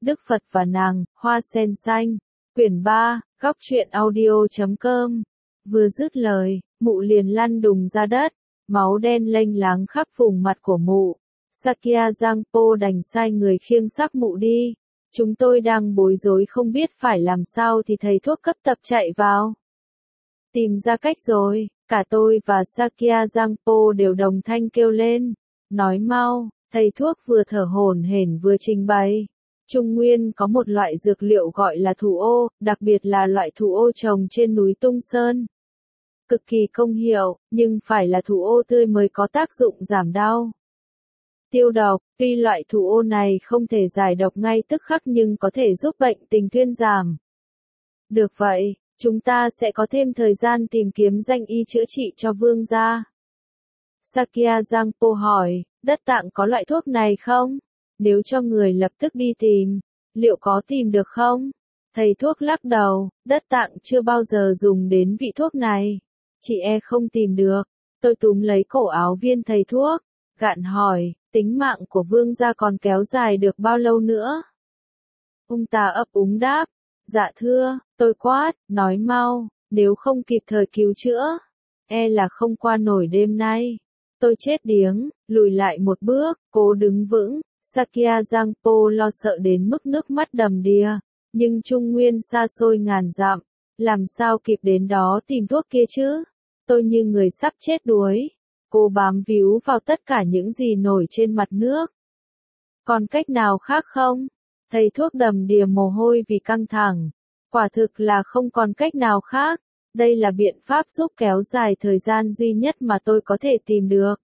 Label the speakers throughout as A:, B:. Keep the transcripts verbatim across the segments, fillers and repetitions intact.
A: Đức Phật và nàng, Hoa sen xanh. Quyển ba, góc truyện audio chấm com. Vừa dứt lời, mụ liền lăn đùng ra đất, máu đen lênh láng khắp vùng mặt của mụ. Sakya Giangpo đành sai người khiêng xác mụ đi. Chúng tôi đang bối rối không biết phải làm sao thì thầy thuốc cấp tập chạy vào. Tìm ra cách rồi, cả tôi và Sakya Giangpo đều đồng thanh kêu lên. Nói mau, thầy thuốc vừa thở hổn hển vừa trình bày. Trung Nguyên có một loại dược liệu gọi là thủ ô, đặc biệt là loại thủ ô trồng trên núi Tung Sơn. Cực kỳ công hiệu, nhưng phải là thủ ô tươi mới có tác dụng giảm đau, tiêu độc. Tuy loại thủ ô này không thể giải độc ngay tức khắc nhưng có thể giúp bệnh tình thuyên giảm. Được vậy, chúng ta sẽ có thêm thời gian tìm kiếm danh y chữa trị cho vương gia. Sakya Giangpo hỏi, đất Tạng có loại thuốc này không? Nếu cho người lập tức đi tìm, liệu có tìm được không? Thầy thuốc lắc đầu, đất Tạng chưa bao giờ dùng đến vị thuốc này. Chị e không tìm được. Tôi túm lấy cổ áo viên thầy thuốc, gạn hỏi, tính mạng của vương gia còn kéo dài được bao lâu nữa? Ông ta ấp úng đáp, dạ thưa, tôi quát, nói mau, nếu không kịp thời cứu chữa, e là không qua nổi đêm nay. Tôi chết điếng, lùi lại một bước, cố đứng vững. Sakya Giangpo lo sợ đến mức nước mắt đầm đìa, nhưng Trung Nguyên xa xôi ngàn dặm, làm sao kịp đến đó tìm thuốc kia chứ? Tôi như người sắp chết đuối, cố bám víu vào tất cả những gì nổi trên mặt nước. Còn cách nào khác không? Thầy thuốc đầm đìa mồ hôi vì căng thẳng. Quả thực là không còn cách nào khác. Đây là biện pháp giúp kéo dài thời gian duy nhất mà tôi có thể tìm được.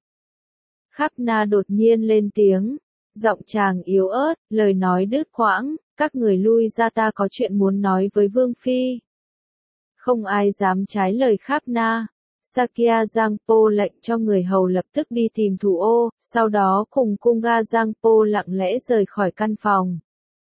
A: Khắp Na đột nhiên lên tiếng. Giọng chàng yếu ớt, lời nói đứt quãng, các người lui ra, ta có chuyện muốn nói với Vương Phi. Không ai dám trái lời Khắp Na. Sakya Giangpo lệnh cho người hầu lập tức đi tìm thủ ô, sau đó cùng Kunga Giangpo lặng lẽ rời khỏi căn phòng.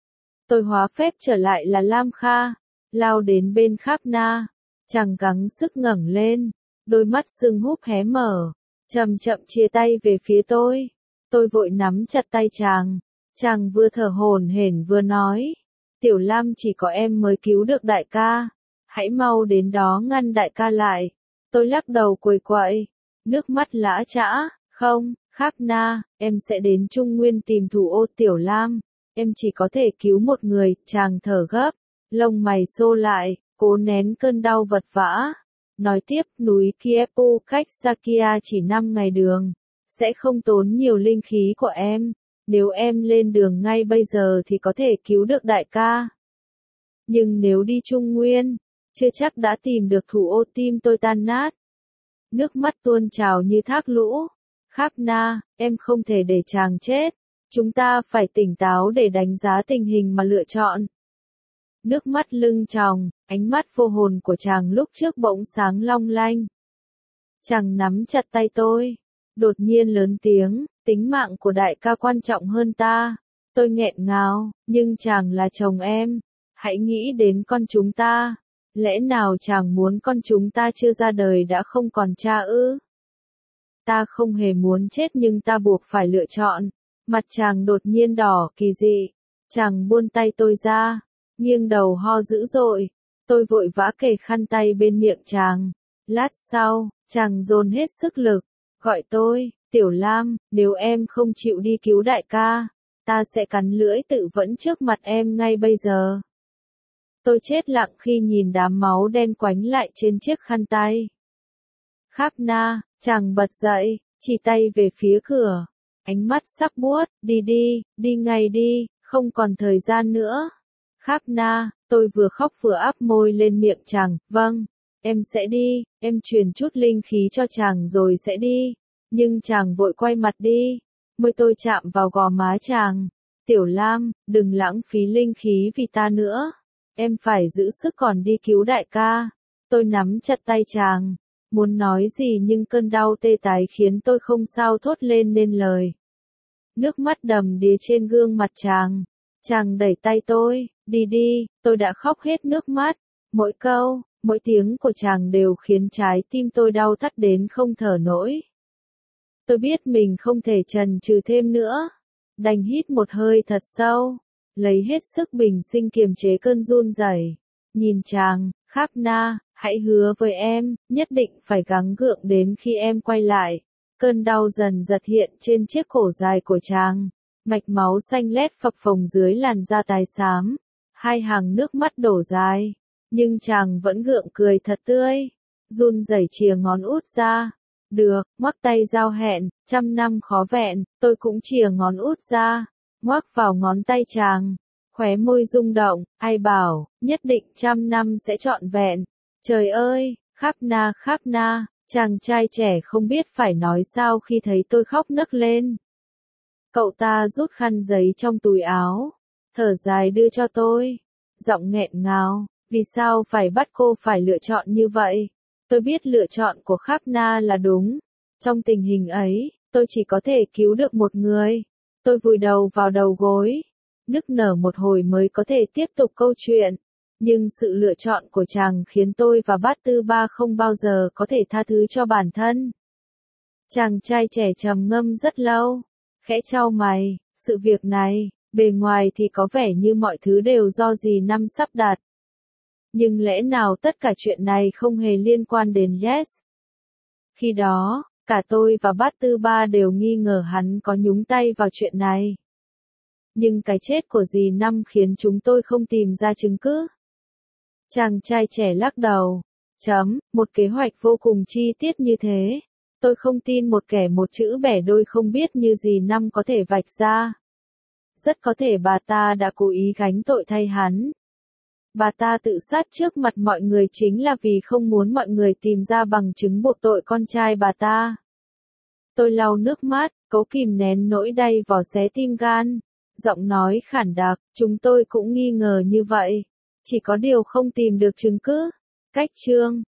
A: Tôi hóa phép trở lại là Lam Kha, lao đến bên Khắp Na, chàng gắng sức ngẩng lên, đôi mắt sưng húp hé mở, chậm chậm chia tay về phía tôi. Tôi vội nắm chặt tay chàng, chàng vừa thở hổn hển vừa nói, Tiểu Lam, chỉ có em mới cứu được đại ca, hãy mau đến đó ngăn đại ca lại. Tôi lắc đầu quầy quậy, nước mắt lã chã, không, Khắp Na, em sẽ đến Trung Nguyên tìm thủ ô. Tiểu Lam, em chỉ có thể cứu một người. Chàng thở gấp, lông mày xô lại, cố nén cơn đau vật vã. Nói tiếp, núi Kiepu cách Sakya chỉ năm ngày đường, sẽ không tốn nhiều linh khí của em. Nếu em lên đường ngay bây giờ thì có thể cứu được đại ca. Nhưng nếu đi Trung Nguyên, chưa chắc đã tìm được thủ ô. Tim tôi tan nát. Nước mắt tuôn trào như thác lũ. Khắp Na, em không thể để chàng chết. Chúng ta phải tỉnh táo để đánh giá tình hình mà lựa chọn. Nước mắt lưng tròng, ánh mắt vô hồn của chàng lúc trước bỗng sáng long lanh. Chàng nắm chặt tay tôi, đột nhiên lớn tiếng, tính mạng của đại ca quan trọng hơn ta. Tôi nghẹn ngào, nhưng chàng là chồng em. Hãy nghĩ đến con chúng ta. Lẽ nào chàng muốn con chúng ta chưa ra đời đã không còn cha ư? Ta không hề muốn chết nhưng ta buộc phải lựa chọn. Mặt chàng đột nhiên đỏ kỳ dị. Chàng buông tay tôi ra, nghiêng đầu ho dữ dội. Tôi vội vã kề khăn tay bên miệng chàng. Lát sau, chàng dồn hết sức lực, gọi tôi, Tiểu Lam, nếu em không chịu đi cứu đại ca, ta sẽ cắn lưỡi tự vẫn trước mặt em ngay bây giờ. Tôi chết lặng khi nhìn đám máu đen quánh lại trên chiếc khăn tay. Khắp Na, chàng bật dậy, chỉ tay về phía cửa. Ánh mắt sắc buốt, đi đi, đi ngay đi, không còn thời gian nữa. Khắp Na, tôi vừa khóc vừa áp môi lên miệng chàng, vâng, em sẽ đi, em truyền chút linh khí cho chàng rồi sẽ đi. Nhưng chàng vội quay mặt đi, môi tôi chạm vào gò má chàng. Tiểu Lam, đừng lãng phí linh khí vì ta nữa. Em phải giữ sức còn đi cứu đại ca. Tôi nắm chặt tay chàng, muốn nói gì nhưng cơn đau tê tái khiến tôi không sao thốt lên nên lời. Nước mắt đầm đìa trên gương mặt chàng. Chàng đẩy tay tôi, đi đi, tôi đã khóc hết nước mắt. Mỗi câu, mỗi tiếng của chàng đều khiến trái tim tôi đau thắt đến không thở nổi. Tôi biết mình không thể chần chừ thêm nữa. Đành hít một hơi thật sâu. lấy hết sức bình sinh kiềm chế cơn run rẩy. Nhìn chàng, Kháp Na, hãy hứa với em, nhất định phải gắng gượng đến khi em quay lại. Cơn đau dần dật hiện trên chiếc cổ dài của chàng, mạch máu xanh lét phập phồng dưới làn da tái xám, hai hàng nước mắt đổ dài, nhưng chàng vẫn gượng cười thật tươi, run rẩy chìa ngón út ra. Được, ngoắc tay giao hẹn, trăm năm khó vẹn, tôi cũng chìa ngón út ra, ngoắc vào ngón tay chàng, khóe môi rung động, ai bảo, nhất định trăm năm sẽ trọn vẹn. Trời ơi, Kháp Na, Kháp Na, chàng trai trẻ không biết phải nói sao khi thấy tôi khóc nấc lên. Cậu ta rút khăn giấy trong túi áo, thở dài đưa cho tôi, giọng nghẹn ngào, vì sao phải bắt cô phải lựa chọn như vậy? Tôi biết lựa chọn của Kháp Na là đúng. Trong tình hình ấy, tôi chỉ có thể cứu được một người. Tôi vùi đầu vào đầu gối, nức nở một hồi mới có thể tiếp tục câu chuyện. Nhưng sự lựa chọn của chàng khiến tôi và Bát Tư Ba không bao giờ có thể tha thứ cho bản thân. Chàng trai trẻ trầm ngâm rất lâu, khẽ chau mày, sự việc này, bề ngoài thì có vẻ như mọi thứ đều do dì Năm sắp đặt. Nhưng lẽ nào tất cả chuyện này không hề liên quan đến Yes? Khi đó, cả tôi và Bát Tư Ba đều nghi ngờ hắn có nhúng tay vào chuyện này. Nhưng cái chết của dì Năm khiến chúng tôi không tìm ra chứng cứ. Chàng trai trẻ lắc đầu. Chấm, một kế hoạch vô cùng chi tiết như thế. Tôi không tin một kẻ một chữ bẻ đôi không biết như dì Năm có thể vạch ra. Rất có thể bà ta đã cố ý gánh tội thay hắn. Bà ta tự sát trước mặt mọi người chính là vì không muốn mọi người tìm ra bằng chứng buộc tội con trai bà ta. Tôi lau nước mắt, cố kìm nén nỗi đay vò xé tim gan. Giọng nói khản đặc, chúng tôi cũng nghi ngờ như vậy. Chỉ có điều không tìm được chứng cứ. Cách chương